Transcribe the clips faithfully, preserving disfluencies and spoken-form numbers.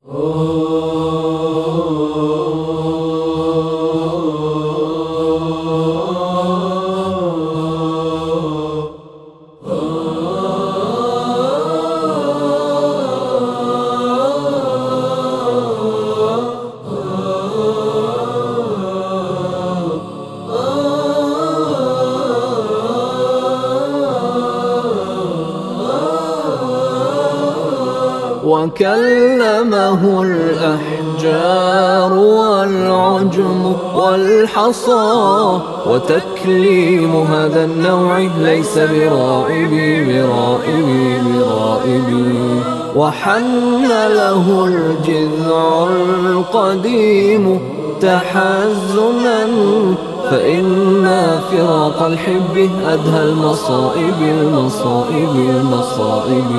وكلمه الأحجار والعجم والحصى، وتكليم هذا النوع ليس برائبي برائبي برائبي. وحن له الجذع القديم تحزنا، فإن فراق الحب أدهى المصائب المصائب المصائب.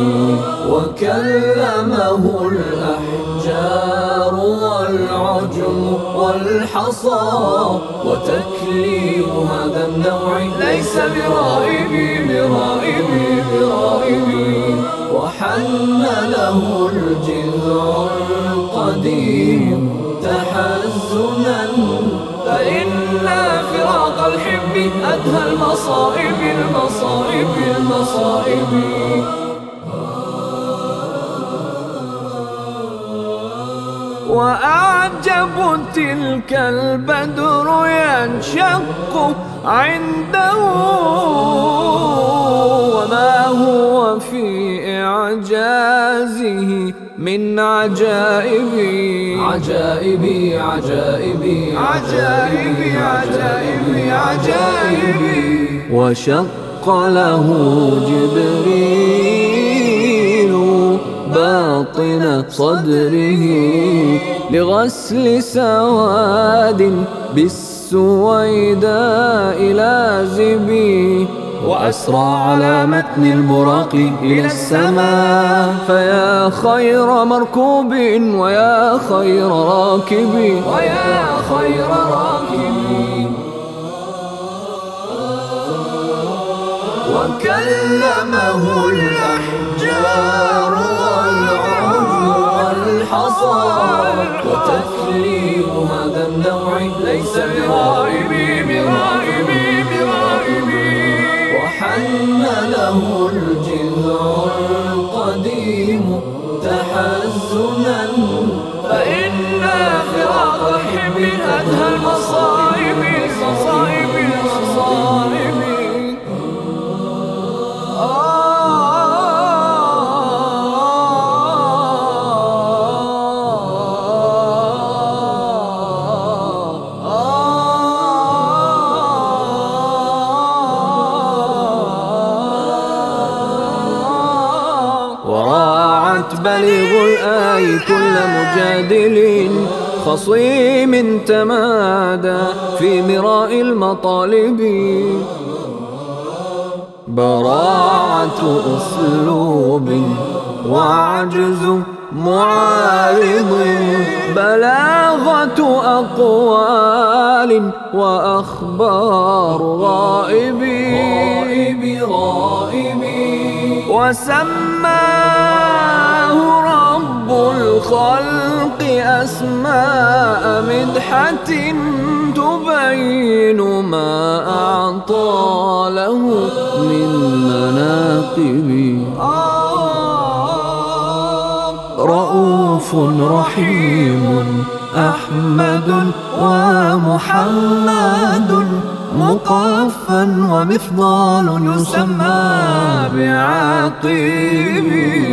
وكلمه الأحجار والعجم والحصى، وتكليم هذا النوع ليس برائبي برائبي برائبي. وحن له الجذع القديم تحزنا، فإن فراق الحب أدهى المصائب المصائب المصائب. وأعجب تلك البدر ينشق عنده، وما هو في إعجازه من عجائبي عجائبي عجائبي عجائبي عجائبي عجائبي. وشق له جبريل باطن صدره لغسل سواد بالسويداء لازبي، وأسرى على متن البراق إلى السماء. فيا خير مركوب ويا خير راكب ويا خير راكب. وكلمه الأحجار والعجم والحصى، وتكليم هذا النوع ليس برائبي برائبي برائبي. وحن له الجذع القديم تحزنا، فإن فراق الحب أدهى المصائب المصائب المصائب. وراعت بليغ الآي كل مجادل خصيم تمادى في مراء المطالب. براعة أسلوب وعجز معارض، بلاغة أقوال وأخبار غائبي غائبي غائبي. وسماه رب الخلق أسماء مدحة تبين ما أعطى له من مناقب. رؤوف رحيم أحمد ومحمد، مقفا ومفضال يسمى بعاقب.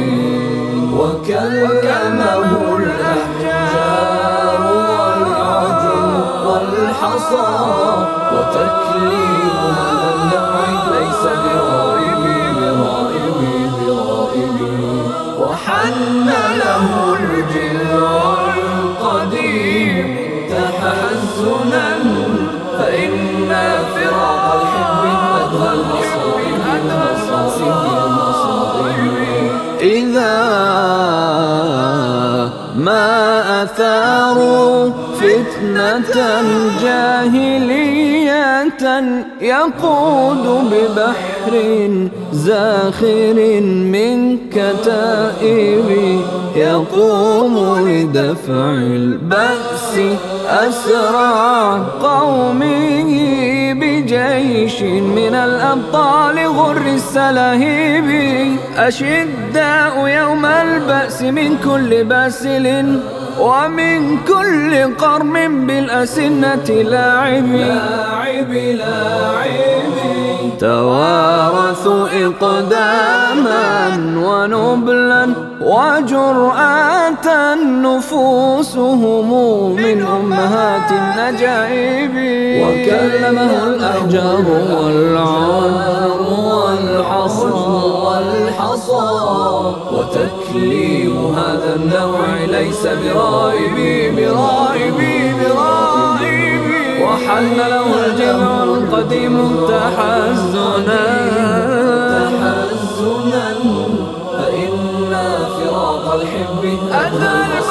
وكلمه الأحجار والعجم والحصى، وتكليم هذا النوع ليس برائبي برائبي برائبي. وحن له الجذع القديم تحزنا، فإن فراق الحب أدهى المصائب المصائب. إذا ما أثاروا فتنة جاهلية يقود ببحر زاخر من كتائب يقوم لدفع البأس أسرع قومه بجيش من الأبطال غر السلاهيب أشداء يوم البأس من كل باسل ومن كل قرم بالأسنة لاعب لاعب لاعب توارثوا إقداما ونبلا وجرأة نفوسهم من أمهات النجائب وكلمه الأحجار والعار والحصى والحصى وتكليم هذا النوع ليس برائب برائب برائب وحل له الجمع القديم تحزنا تحزنا فإن فراق الحب أذى